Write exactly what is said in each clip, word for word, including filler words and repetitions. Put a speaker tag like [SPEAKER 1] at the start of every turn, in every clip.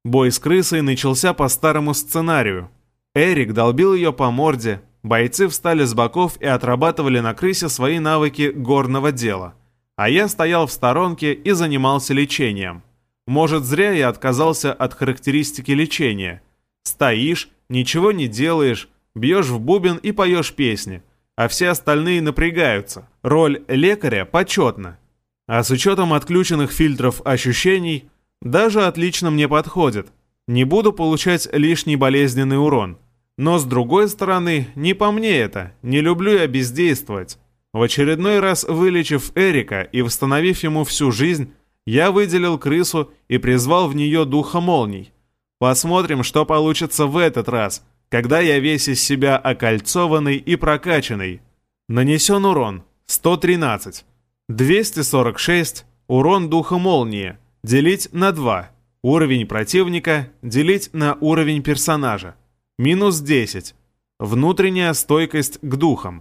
[SPEAKER 1] Бой с крысой начался по старому сценарию. Эрик долбил ее по морде, бойцы встали с боков и отрабатывали на крысе свои навыки горного дела. А я стоял в сторонке и занимался лечением. Может, зря я отказался от характеристики лечения. Стоишь, ничего не делаешь, бьешь в бубен и поешь песни, а все остальные напрягаются. Роль лекаря почетна. А с учетом отключенных фильтров ощущений, даже отлично мне подходит. Не буду получать лишний болезненный урон. Но с другой стороны, не по мне это, не люблю я бездействовать. В очередной раз вылечив Эрика и восстановив ему всю жизнь, я выделил крысу и призвал в нее духа молний. Посмотрим, что получится в этот раз, когда я весь из себя окольцованный и прокачанный. Нанесен урон сто тринадцать. двести сорок шесть. Урон духа молнии. Делить на два. Уровень противника делить на уровень персонажа. Минус десять. Внутренняя стойкость к духам.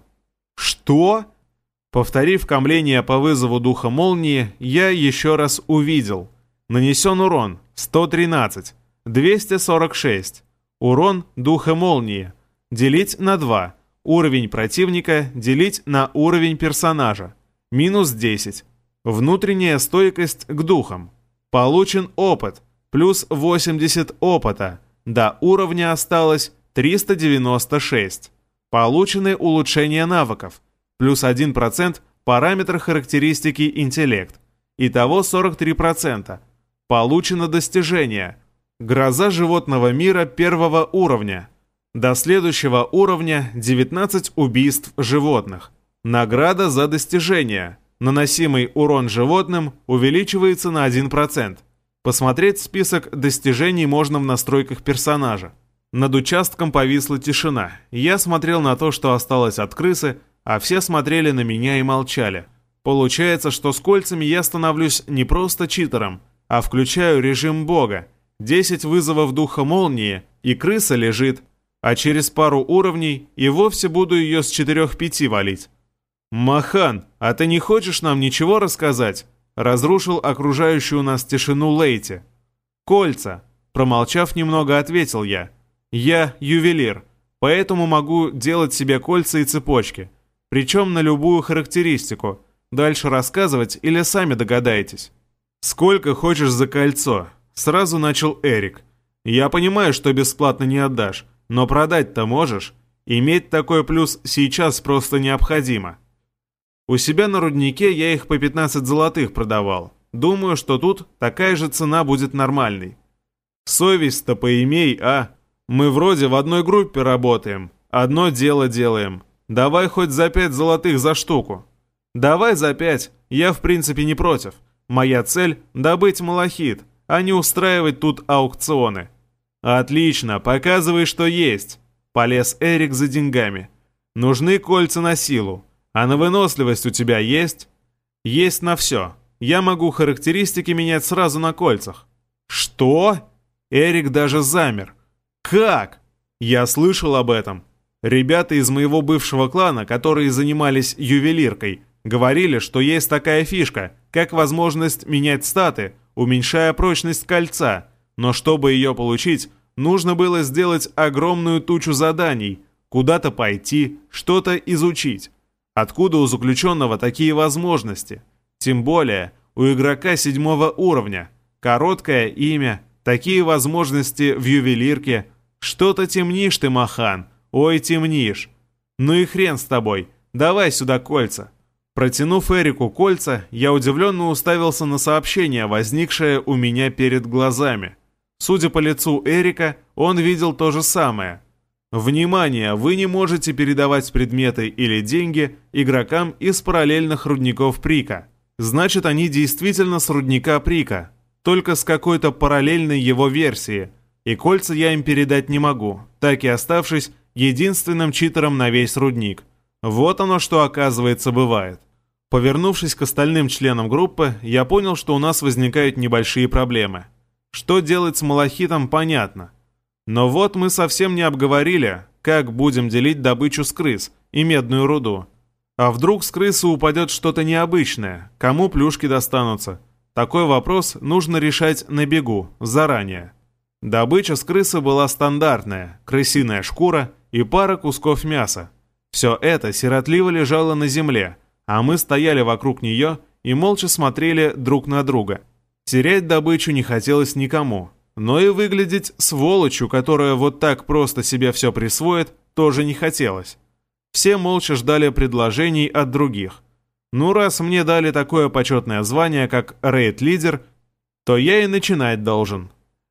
[SPEAKER 1] Что? Повторив камление по вызову духа молнии, я еще раз увидел. Нанесен урон сто тринадцать. двести сорок шесть. Урон духа молнии. Делить на два. Уровень противника делить на уровень персонажа. Минус десять. Внутренняя стойкость к духам. Получен опыт. Плюс восемьдесят опыта. До уровня осталось триста девяносто шесть. Получены улучшения навыков. Плюс один процент параметр характеристики интеллект. Итого сорок три процента. Получено достижение. Гроза животного мира первого уровня. До следующего уровня девятнадцать убийств животных. Награда за достижение. Наносимый урон животным увеличивается на один процент. Посмотреть список достижений можно в настройках персонажа. Над участком повисла тишина. Я смотрел на то, что осталось от крысы, а все смотрели на меня и молчали. Получается, что с кольцами я становлюсь не просто читером, а включаю режим бога. десять вызовов духа молнии, и крыса лежит, а через пару уровней и вовсе буду ее с четырех пяти валить. «Махан, а ты не хочешь нам ничего рассказать?» Разрушил окружающую нас тишину Лейти. «Кольца», промолчав немного, ответил я. «Я ювелир, поэтому могу делать себе кольца и цепочки. Причем на любую характеристику. Дальше рассказывать или сами догадаетесь?» «Сколько хочешь за кольцо?» Сразу начал Эрик. «Я понимаю, что бесплатно не отдашь, но продать-то можешь. Иметь такой плюс сейчас просто необходимо». У себя на руднике я их по пятнадцать золотых продавал. Думаю, что тут такая же цена будет нормальной. Совесть-то поимей, а? Мы вроде в одной группе работаем, одно дело делаем. Давай хоть за пять золотых за штуку. Давай за пять, я в принципе не против. Моя цель — добыть малахит, а не устраивать тут аукционы. Отлично, показывай, что есть. Полез Эрик за деньгами. Нужны кольца на силу. А на выносливость у тебя есть? Есть на все. Я могу характеристики менять сразу на кольцах. Что? Эрик даже замер. Как? Я слышал об этом. Ребята из моего бывшего клана, которые занимались ювелиркой, говорили, что есть такая фишка, как возможность менять статы, уменьшая прочность кольца. Но чтобы ее получить, нужно было сделать огромную тучу заданий, куда-то пойти, что-то изучить. Откуда у заключенного такие возможности? Тем более у игрока седьмого уровня. Короткое имя, такие возможности в ювелирке. Что-то темнишь ты, Махан. Ой, темнишь. Ну и хрен с тобой. Давай сюда кольца. Протянув Эрику кольца, я удивленно уставился на сообщение, возникшее у меня перед глазами. Судя по лицу Эрика, он видел то же самое. Внимание! Вы не можете передавать предметы или деньги игрокам из параллельных рудников Прика. Значит, они действительно с рудника Прика, только с какой-то параллельной его версии. И кольца я им передать не могу, так и оставшись единственным читером на весь рудник. Вот оно что, оказывается, бывает. Повернувшись к остальным членам группы, я понял, что у нас возникают небольшие проблемы. Что делать с малахитом, понятно. Но вот мы совсем не обговорили, как будем делить добычу с крыс и медную руду. А вдруг с крысы упадет что-то необычное, кому плюшки достанутся? Такой вопрос нужно решать на бегу, заранее. Добыча с крысы была стандартная: крысиная шкура и пара кусков мяса. Все это сиротливо лежало на земле, а мы стояли вокруг нее и молча смотрели друг на друга. Терять добычу не хотелось никому, но и выглядеть сволочью, которая вот так просто себе все присвоит, тоже не хотелось. Все молча ждали предложений от других. Ну, раз мне дали такое почетное звание, как рейд-лидер, то я и начинать должен.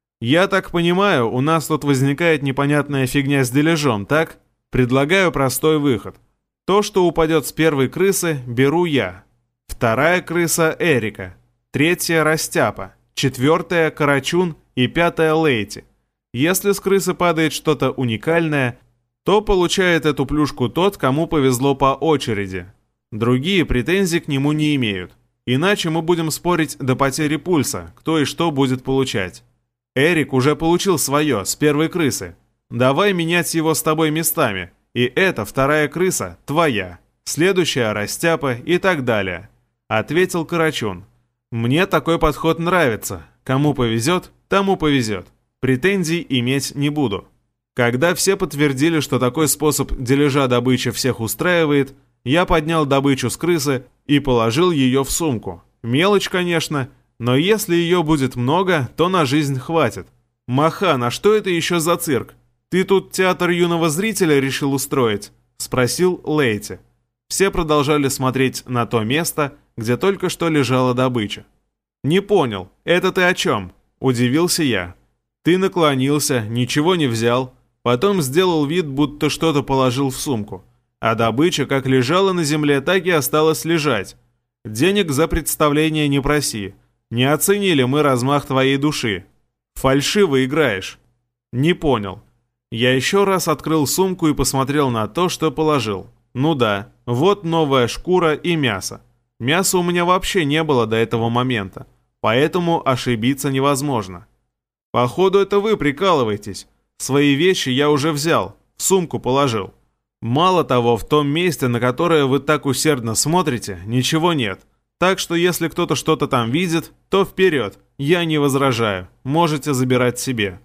[SPEAKER 1] Я так понимаю, у нас тут возникает непонятная фигня с дележом, так? Предлагаю простой выход. То, что упадет с первой крысы, беру я. Вторая крыса — Эрика. Третья — Растяпа. Четвертая — Карачун. И пятая — Лейти. Если с крысы падает что-то уникальное, то получает эту плюшку тот, кому повезло по очереди. Другие претензий к нему не имеют. Иначе мы будем спорить до потери пульса, кто и что будет получать. Эрик уже получил свое, с первой крысы. Давай менять его с тобой местами. И эта вторая крыса твоя. Следующая — Растяпа и так далее. Ответил Карачун. Мне такой подход нравится. Кому повезет, тому повезет. Претензий иметь не буду. Когда все подтвердили, что такой способ дележа добычи всех устраивает, я поднял добычу с крысы и положил ее в сумку. Мелочь, конечно, но если ее будет много, то на жизнь хватит. «Махан, а что это еще за цирк? Ты тут театр юного зрителя решил устроить?» — спросил Лейти. Все продолжали смотреть на то место, где только что лежала добыча. «Не понял, это ты о чем?» — удивился я. «Ты наклонился, ничего не взял, потом сделал вид, будто что-то положил в сумку. А добыча как лежала на земле, так и осталась лежать. Денег за представление не проси. Не оценили мы размах твоей души. Фальшиво играешь». «Не понял». Я еще раз открыл сумку и посмотрел на то, что положил. Ну да, вот новая шкура и мясо. Мяса у меня вообще не было до этого момента, поэтому ошибиться невозможно. Походу, это вы прикалываетесь. Свои вещи я уже взял, в сумку положил. Мало того, в том месте, на которое вы так усердно смотрите, ничего нет. Так что если кто-то что-то там видит, то вперед, я не возражаю, можете забирать себе.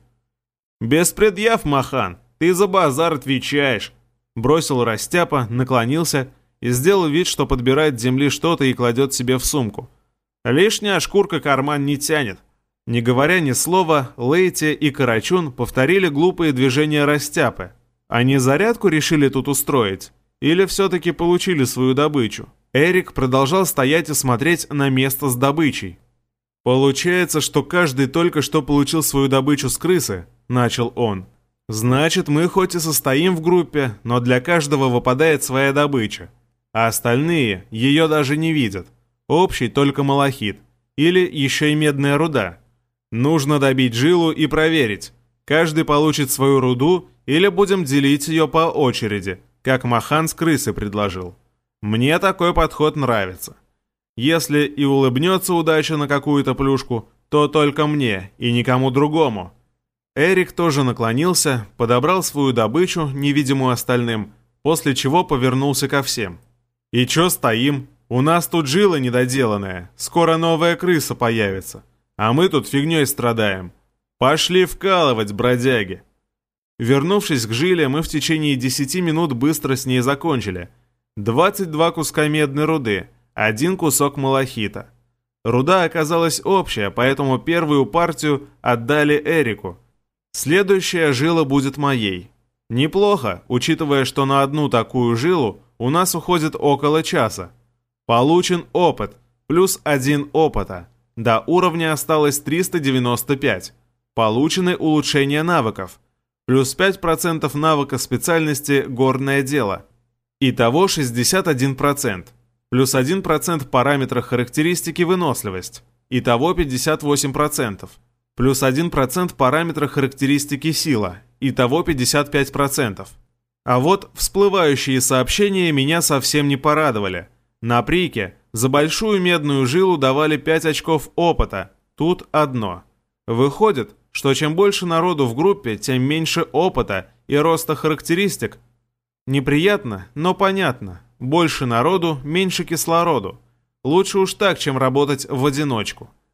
[SPEAKER 1] «Без предъяв, Махан, ты за базар отвечаешь», — бросил Растяпа, наклонился и сделал вид, что подбирает с земли что-то и кладет себе в сумку. Лишняя шкурка карман не тянет. Не говоря ни слова, Лейти и Карачун повторили глупые движения Растяпы. Они зарядку решили тут устроить? Или все-таки получили свою добычу? Эрик продолжал стоять и смотреть на место с добычей. «Получается, что каждый только что получил свою добычу с крысы», — начал он. «Значит, мы хоть и состоим в группе, но для каждого выпадает своя добыча. А остальные ее даже не видят. Общий только малахит. Или еще и медная руда. Нужно добить жилу и проверить. Каждый получит свою руду или будем делить ее по очереди, как Махан с крысы предложил. Мне такой подход нравится. Если и улыбнется удача на какую-то плюшку, то только мне и никому другому». Эрик тоже наклонился, подобрал свою добычу, невидимую остальным, после чего повернулся ко всем. «И чё стоим? У нас тут жила недоделанная, скоро новая крыса появится, а мы тут фигней страдаем. Пошли вкалывать, бродяги!» Вернувшись к жиле, мы в течение десяти минут быстро с ней закончили. двадцать два куска медной руды, один кусок малахита. Руда оказалась общая, поэтому первую партию отдали Эрику. Следующая жила будет моей. Неплохо, учитывая, что на одну такую жилу у нас уходит около часа. Получен опыт, плюс один опыта. До уровня осталось триста девяносто пять. Получены улучшения навыков. Плюс пять процентов навыка специальности «Горное дело». Итого шестьдесят один процент. Плюс один процент параметра характеристики «Выносливость». Итого пятьдесят восемь процентов. Плюс один процент параметра характеристики «Сила». Итого пятьдесят пять процентов. А вот всплывающие сообщения меня совсем не порадовали. На прике за большую медную жилу давали пять очков опыта, тут одно. Выходит, что чем больше народу в группе, тем меньше опыта и роста характеристик. Неприятно, но понятно. Больше народу, меньше кислороду. Лучше уж так, чем работать в одиночку.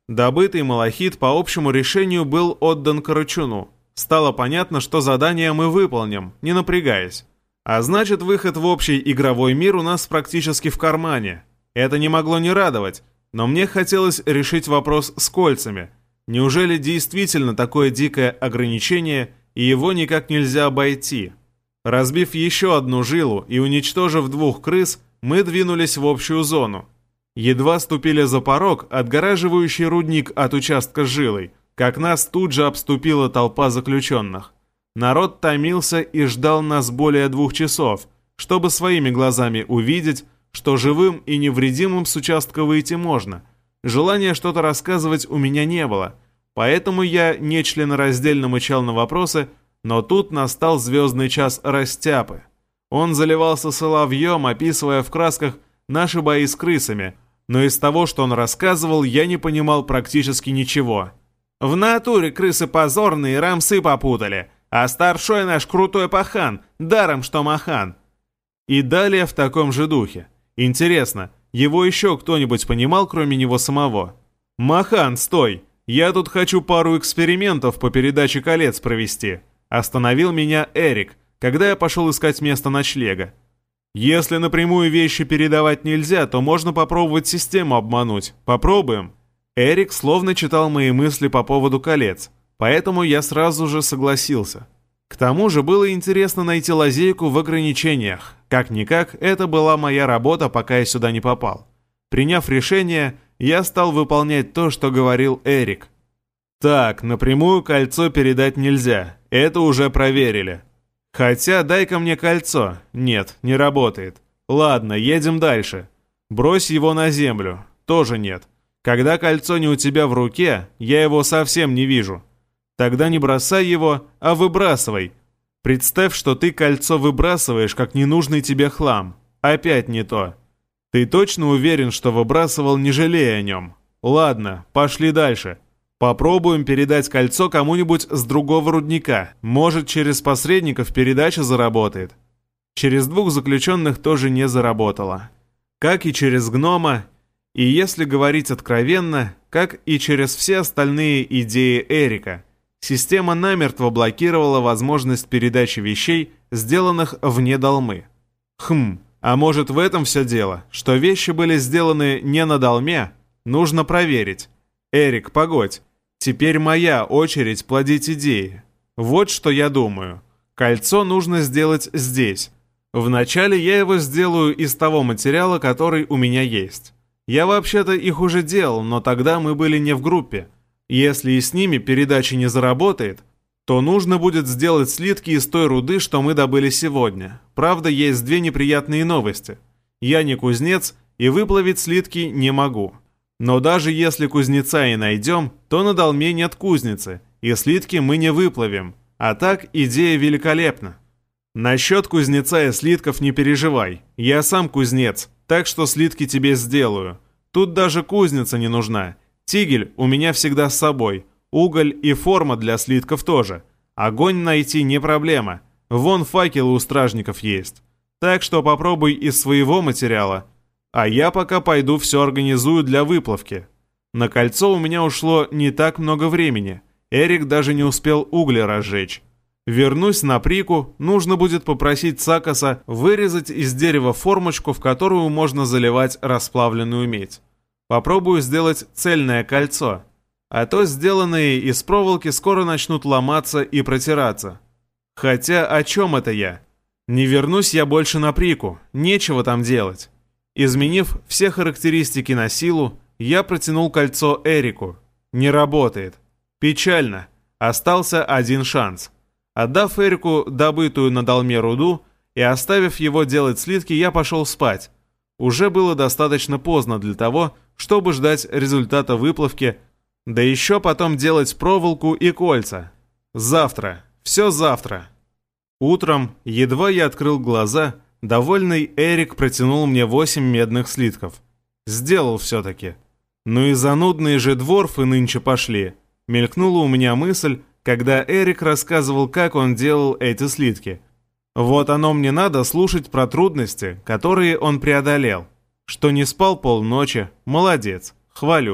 [SPEAKER 1] Добытый малахит по общему решению был отдан Карачуну. Стало понятно, что задание мы выполним, не напрягаясь. А значит, выход в общий игровой мир у нас практически в кармане. Это не могло не радовать, но мне хотелось решить вопрос с кольцами. Неужели действительно такое дикое ограничение, и его никак нельзя обойти? Разбив еще одну жилу и уничтожив двух крыс, мы двинулись в общую зону. Едва ступили за порог, отгораживающий рудник от участка с жилой, как нас тут же обступила толпа заключенных. Народ томился и ждал нас более двух часов, чтобы своими глазами увидеть, что живым и невредимым с участка выйти можно. Желания что-то рассказывать у меня не было, поэтому я нечленораздельно мычал на вопросы, но тут настал звездный час Растяпы. Он заливался соловьем, описывая в красках наши бои с крысами, но из того, что он рассказывал, я не понимал практически ничего. «В натуре крысы позорные, рамсы попутали, а старшой наш крутой пахан, даром что махан». И далее в таком же духе. Интересно, его еще кто-нибудь понимал, кроме него самого? «Махан, стой! Я тут хочу пару экспериментов по передаче колец провести». Остановил меня Эрик, когда я пошел искать место ночлега. «Если напрямую вещи передавать нельзя, то можно попробовать систему обмануть. Попробуем?» Эрик словно читал мои мысли по поводу колец, поэтому я сразу же согласился. К тому же было интересно найти лазейку в ограничениях. Как-никак, это была моя работа, пока я сюда не попал. Приняв решение, я стал выполнять то, что говорил Эрик. «Так, напрямую кольцо передать нельзя, это уже проверили. Хотя дай-ка мне кольцо. Нет, не работает. Ладно, едем дальше. Брось его на землю. Тоже нет. Когда кольцо не у тебя в руке, я его совсем не вижу. Тогда не бросай его, а выбрасывай. Представь, что ты кольцо выбрасываешь, как ненужный тебе хлам. Опять не то. Ты точно уверен, что выбрасывал, не жалея о нем? Ладно, пошли дальше. Попробуем передать кольцо кому-нибудь с другого рудника. Может, через посредников передача заработает». Через двух заключенных тоже не заработало. Как и через гнома, и если говорить откровенно, как и через все остальные идеи Эрика. Система намертво блокировала возможность передачи вещей, сделанных вне долмы. Хм, а может в этом все дело, что вещи были сделаны не на долме? Нужно проверить. Эрик, погодь. Теперь моя очередь плодить идеи. Вот что я думаю. Кольцо нужно сделать здесь. Вначале я его сделаю из того материала, который у меня есть. Я вообще-то их уже делал, но тогда мы были не в группе. Если и с ними передача не заработает, то нужно будет сделать слитки из той руды, что мы добыли сегодня. Правда, есть две неприятные новости. Я не кузнец, и выплавить слитки не могу. Но даже если кузнеца и найдем, то на долме нет кузницы, и слитки мы не выплавим. А так идея великолепна. Насчет кузнеца и слитков не переживай. Я сам кузнец, так что слитки тебе сделаю. Тут даже кузница не нужна. Тигель у меня всегда с собой. Уголь и форма для слитков тоже. Огонь найти не проблема. Вон факелы у стражников есть. Так что попробуй из своего материала. А я пока пойду все организую для выплавки. На кольцо у меня ушло не так много времени. Эрик даже не успел угли разжечь. Вернусь на Прику, нужно будет попросить Сакаса вырезать из дерева формочку, в которую можно заливать расплавленную медь. Попробую сделать цельное кольцо. А то сделанные из проволоки скоро начнут ломаться и протираться. Хотя о чем это я? Не вернусь я больше на Прику, нечего там делать. Изменив все характеристики на силу, я протянул кольцо Эрику. Не работает. Печально. Остался один шанс. Отдав Эрику добытую на долме руду и оставив его делать слитки, я пошел спать. Уже было достаточно поздно для того, чтобы ждать результата выплавки, да еще потом делать проволоку и кольца. Завтра. Все завтра. Утром, едва я открыл глаза, довольный Эрик протянул мне восемь медных слитков. Сделал все-таки. Ну и занудные же дворфы нынче пошли. Мелькнула у меня мысль, когда Эрик рассказывал, как он делал эти слитки. Вот оно мне надо слушать про трудности, которые он преодолел. Что не спал полночи, молодец, хвалю.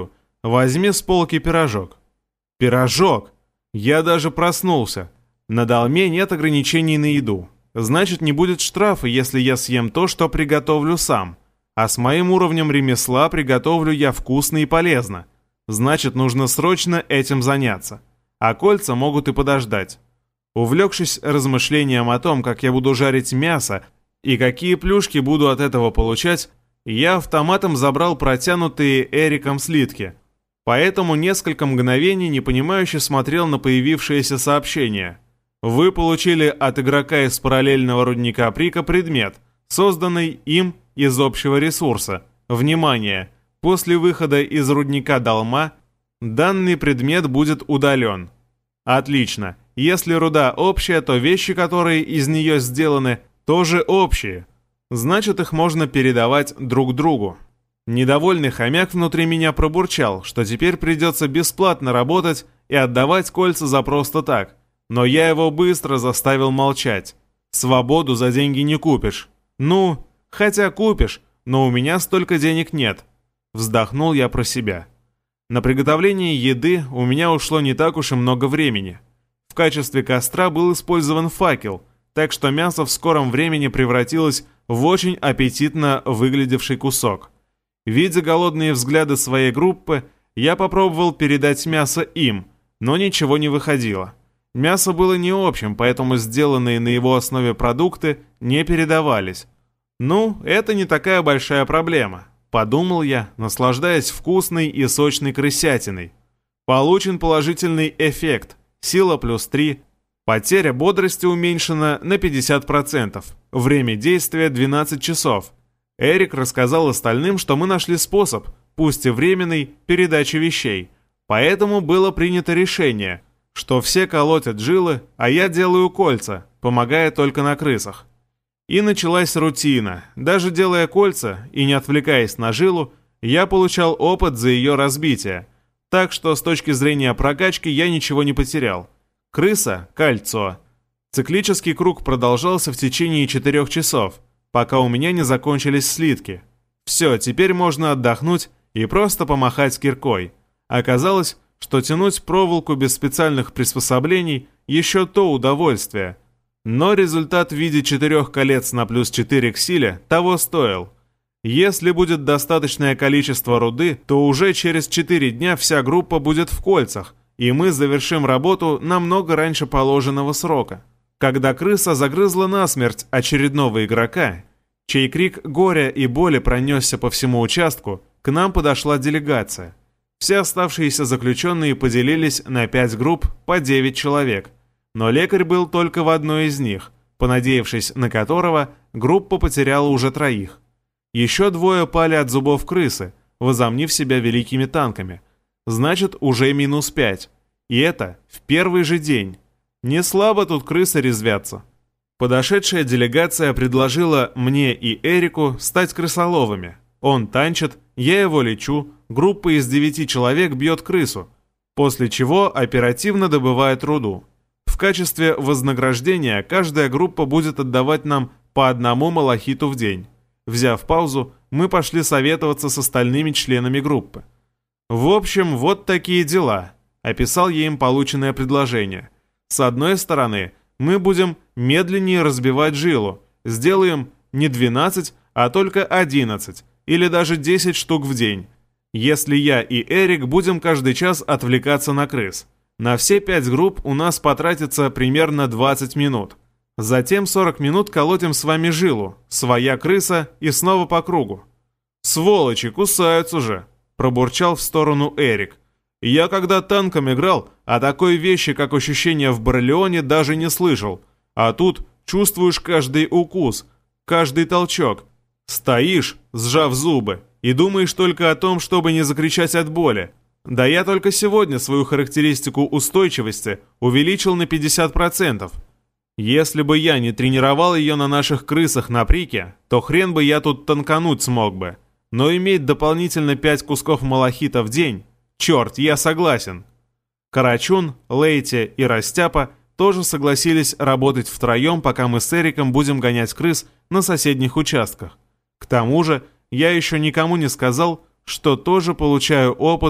[SPEAKER 1] Возьми с полки пирожок». Пирожок! Я даже проснулся. На долме нет ограничений на еду. Значит, не будет штрафа, если я съем то, что приготовлю сам. А с моим уровнем ремесла приготовлю я вкусно и полезно. Значит, нужно срочно этим заняться. А кольца могут и подождать. Увлекшись размышлением о том, как я буду жарить мясо и какие плюшки буду от этого получать, я автоматом забрал протянутые Эриком слитки. Поэтому несколько мгновений непонимающе смотрел на появившееся сообщение. Вы получили от игрока из параллельного рудника Прика предмет, созданный им из общего ресурса. Внимание! После выхода из рудника Долма данный предмет будет удален. Отлично. Если руда общая, то вещи, которые из нее сделаны, тоже общие. Значит, их можно передавать друг другу. Недовольный хомяк внутри меня пробурчал, что теперь придется бесплатно работать и отдавать кольца за просто так. Но я его быстро заставил молчать. Свободу за деньги не купишь. Ну, хотя купишь, но у меня столько денег нет. Вздохнул я про себя. На приготовление еды у меня ушло не так уж и много времени. В качестве костра был использован факел, так что мясо в скором времени превратилось в очень аппетитно выглядевший кусок. Видя голодные взгляды своей группы, я попробовал передать мясо им, но ничего не выходило. Мясо было не общим, поэтому сделанные на его основе продукты не передавались. «Ну, это не такая большая проблема», — подумал я, наслаждаясь вкусной и сочной крысятиной. Получен положительный эффект, сила плюс три, потеря бодрости уменьшена на пятьдесят процентов, время действия двенадцать часов. Эрик рассказал остальным, что мы нашли способ, пусть и временный, передачи вещей. Поэтому было принято решение, что все колотят жилы, а я делаю кольца, помогая только на крысах. И началась рутина. Даже делая кольца и не отвлекаясь на жилу, я получал опыт за ее разбитие. Так что с точки зрения прокачки я ничего не потерял. Крыса – кольцо. Циклический круг продолжался в течение четырех часов, пока у меня не закончились слитки. Все, теперь можно отдохнуть и просто помахать киркой. Оказалось, что тянуть проволоку без специальных приспособлений еще то удовольствие. Но результат в виде четырех колец на плюс четыре к силе того стоил. Если будет достаточное количество руды, то уже через четыре дня вся группа будет в кольцах, и мы завершим работу намного раньше положенного срока. Когда крыса загрызла насмерть очередного игрока, чей крик горя и боли пронесся по всему участку, к нам подошла делегация. Все оставшиеся заключенные поделились на пять групп по девять человек, но лекарь был только в одной из них, понадеявшись на которого группа потеряла уже троих. Еще двое пали от зубов крысы, возомнив себя великими танками. Значит, уже минус пять. И это в первый же день. Не слабо тут крысы резвятся. Подошедшая делегация предложила мне и Эрику стать крысоловами. Он танчит, я его лечу, группа из девяти человек бьет крысу, после чего оперативно добывает руду. В качестве вознаграждения каждая группа будет отдавать нам по одному малахиту в день. Взяв паузу, мы пошли советоваться с остальными членами группы. В общем, вот такие дела. Описал я им полученное предложение. С одной стороны, мы будем медленнее разбивать жилу, сделаем не двенадцать, а только одиннадцать, или даже десять штук в день. Если я и Эрик будем каждый час отвлекаться на крыс. На все пять групп у нас потратится примерно двадцать минут. Затем сорок минут колотим с вами жилу, своя крыса и снова по кругу. «Сволочи, кусаются же!» – пробурчал в сторону Эрик. «Я когда танком играл, о такой вещи, как ощущение в Барлеоне, даже не слышал. А тут чувствуешь каждый укус, каждый толчок. Стоишь, сжав зубы, и думаешь только о том, чтобы не закричать от боли. Да я только сегодня свою характеристику устойчивости увеличил на пятьдесят процентов. Если бы я не тренировал ее на наших крысах на Прике, то хрен бы я тут танкануть смог бы. Но иметь дополнительно пять кусков малахита в день, черт, я согласен». Карачун, Лейте и Растяпа тоже согласились работать втроем, пока мы с Эриком будем гонять крыс на соседних участках. К тому же, я еще никому не сказал, что тоже получаю опыт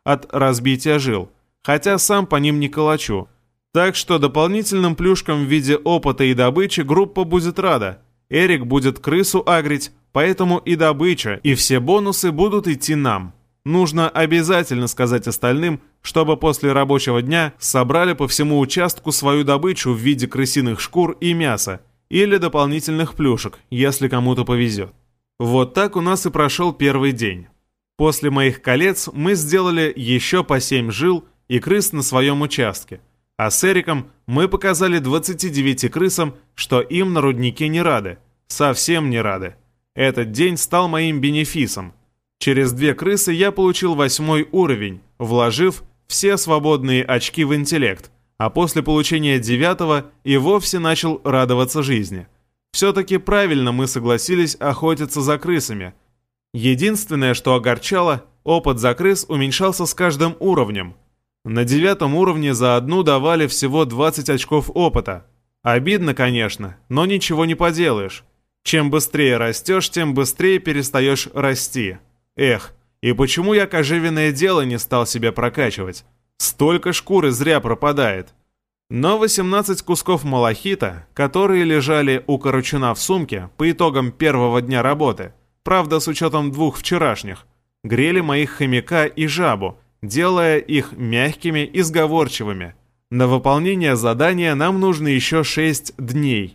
[SPEAKER 1] от разбития жил, хотя сам по ним не калачу. Так что дополнительным плюшкам в виде опыта и добычи группа будет рада. Эрик будет крысу агрить, поэтому и добыча, и все бонусы будут идти нам. Нужно обязательно сказать остальным, чтобы после рабочего дня собрали по всему участку свою добычу в виде крысиных шкур и мяса, или дополнительных плюшек, если кому-то повезет. Вот так у нас и прошел первый день. После моих колец мы сделали еще по семь жил и крыс на своем участке, а с Эриком мы показали двадцати девяти крысам, что им на руднике не рады, совсем не рады. Этот день стал моим бенефисом. Через две крысы я получил восьмой уровень, вложив все свободные очки в интеллект, а после получения девятого и вовсе начал радоваться жизни. Все-таки правильно мы согласились охотиться за крысами. Единственное, что огорчало, опыт за крыс уменьшался с каждым уровнем. На девятом уровне за одну давали всего двадцать очков опыта. Обидно, конечно, но ничего не поделаешь. Чем быстрее растешь, тем быстрее перестаешь расти. Эх, и почему я кожевенное дело не стал себе прокачивать? Столько шкуры зря пропадает. Но восемнадцать кусков малахита, которые лежали у Корочуна в сумке по итогам первого дня работы, правда с учетом двух вчерашних, грели моих хомяка и жабу, делая их мягкими и сговорчивыми. На выполнение задания нам нужно еще шесть дней.